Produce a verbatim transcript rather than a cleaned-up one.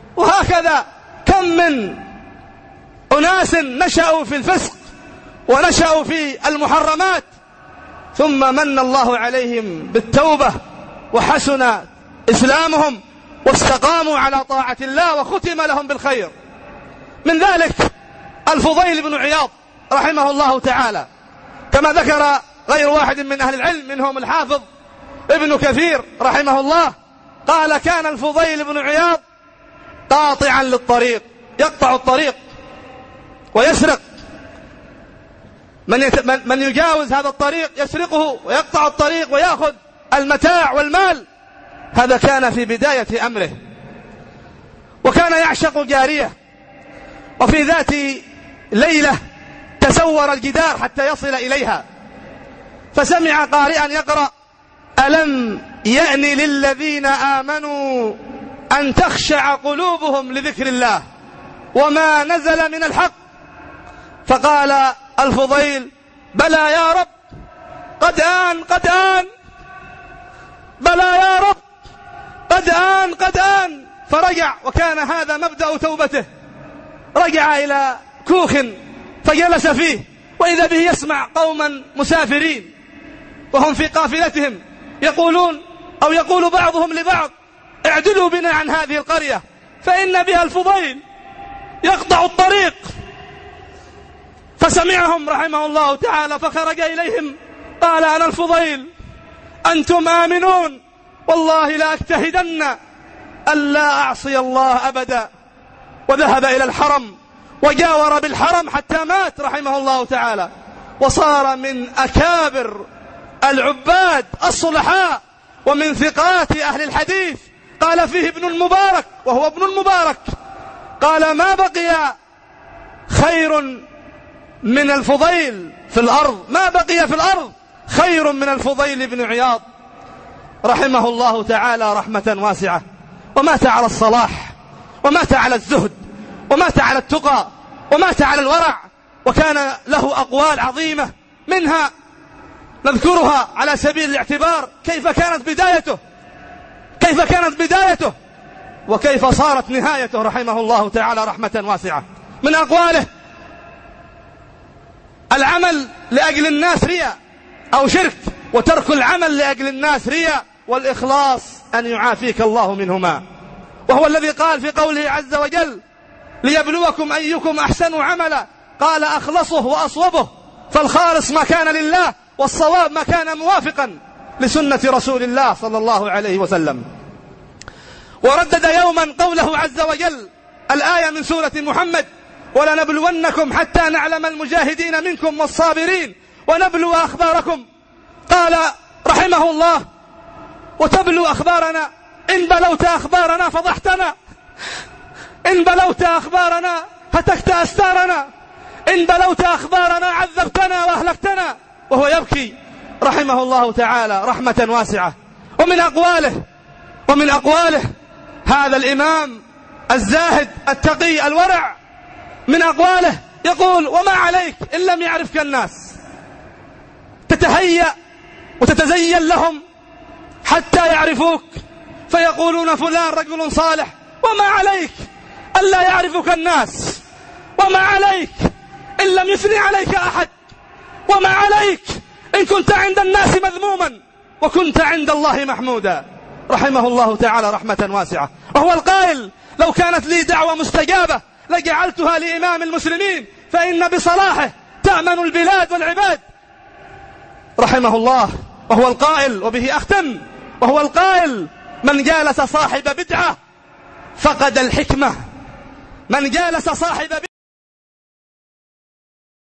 وهكذا كم من أناس نشأوا في الفسق ونشأوا في المحرمات ثم من الله عليهم بالتوبة وحسن إسلامهم واستقاموا على طاعة الله وختم لهم بالخير. من ذلك الفضيل بن عياض رحمه الله تعالى، كما ذكر غير واحد من أهل العلم منهم الحافظ ابن كثير رحمه الله، قال كان الفضيل بن عياض قاطعا للطريق، يقطع الطريق ويسرق، من, يت... من يجاوز هذا الطريق يسرقه ويقطع الطريق ويأخذ المتاع والمال. هذا كان في بداية أمره، وكان يعشق جارية، وفي ذات ليلة تسور الجدار حتى يصل إليها، فسمع قارئا يقرأ: ألم يأن للذين آمنوا أن تخشع قلوبهم لذكر الله وما نزل من الحق. فقال الفضيل: بلى يا رب، قد آن قد آن، بلى يا رب، قد آن قد آن. فرجع، وكان هذا مبدأ توبته، رجع إلى كوخ فجلس فيه، وإذا به يسمع قوما مسافرين وهم في قافلتهم يقولون أو يقول بعضهم لبعض: اعدلوا بنا عن هذه القرية فإن بها الفضيل يقطع الطريق. فسمعهم رحمه الله تعالى فخرج إليهم قال: أنا الفضيل، أنتم آمنون، والله لا أجتهدن ألا أعصي الله أبدا. وذهب إلى الحرم وجاور بالحرم حتى مات رحمه الله تعالى، وصار من أكابر العباد الصلحاء ومن ثقات أهل الحديث. قال فيه ابن المبارك، وهو ابن المبارك، قال: ما بقي خير من الفضيل في الأرض، ما بقي في الأرض خير من الفضيل بن عياض رحمه الله تعالى رحمة واسعة. ومات على الصلاح، ومات على الزهد، ومات على التقى، ومات على الورع، وكان له أقوال عظيمة، منها نذكرها على سبيل الاعتبار: كيف كانت بدايته، كيف كانت بدايته وكيف صارت نهايته رحمه الله تعالى رحمة واسعة. من أقواله: العمل لأجل الناس رياء أو شرك، وترك العمل لأجل الناس رياء، والإخلاص أن يعافيك الله منهما. وهو الذي قال في قوله عز وجل: ليبلوكم أيكم أحسن عملا، قال: أخلصه وأصوبه، فالخالص ما كان لله، والصواب ما كان موافقا لسنة رسول الله صلى الله عليه وسلم. وردد يوما قوله عز وجل، الآية من سورة محمد: ولنبلونكم حتى نعلم المجاهدين منكم والصابرين ونبلو أخباركم. قال رحمه الله: وتبلو أخبارنا، إن بلوت أخبارنا فضحتنا، إن بلوت أخبارنا هتكت أستارنا، إن بلوت أخبارنا عذبتنا وأهلكتنا. وهو يبكي رحمه الله تعالى رحمة واسعة. ومن أقواله ومن أقواله هذا الإمام الزاهد التقي الورع، من أقواله يقول: وما عليك إن لم يعرفك الناس، تتهيأ وتتزين لهم حتى يعرفوك فيقولون فلان رجل صالح، وما عليك ألا يعرفك الناس، وما عليك إن لم يثني عليك أحد، وما عليك إن كنت عند الناس مذموما وكنت عند الله محمودا. رحمه الله تعالى رحمة واسعة. وهو القائل: لو كانت لي دعوة مستجابة لجعلتها لإمام المسلمين، فإن بصلاحه تأمن البلاد والعباد. رحمه الله. وهو القائل، وبه أختم، وهو القائل: من جالس صاحب بدعة فقد الحكمة، من جالس صاحب بدعة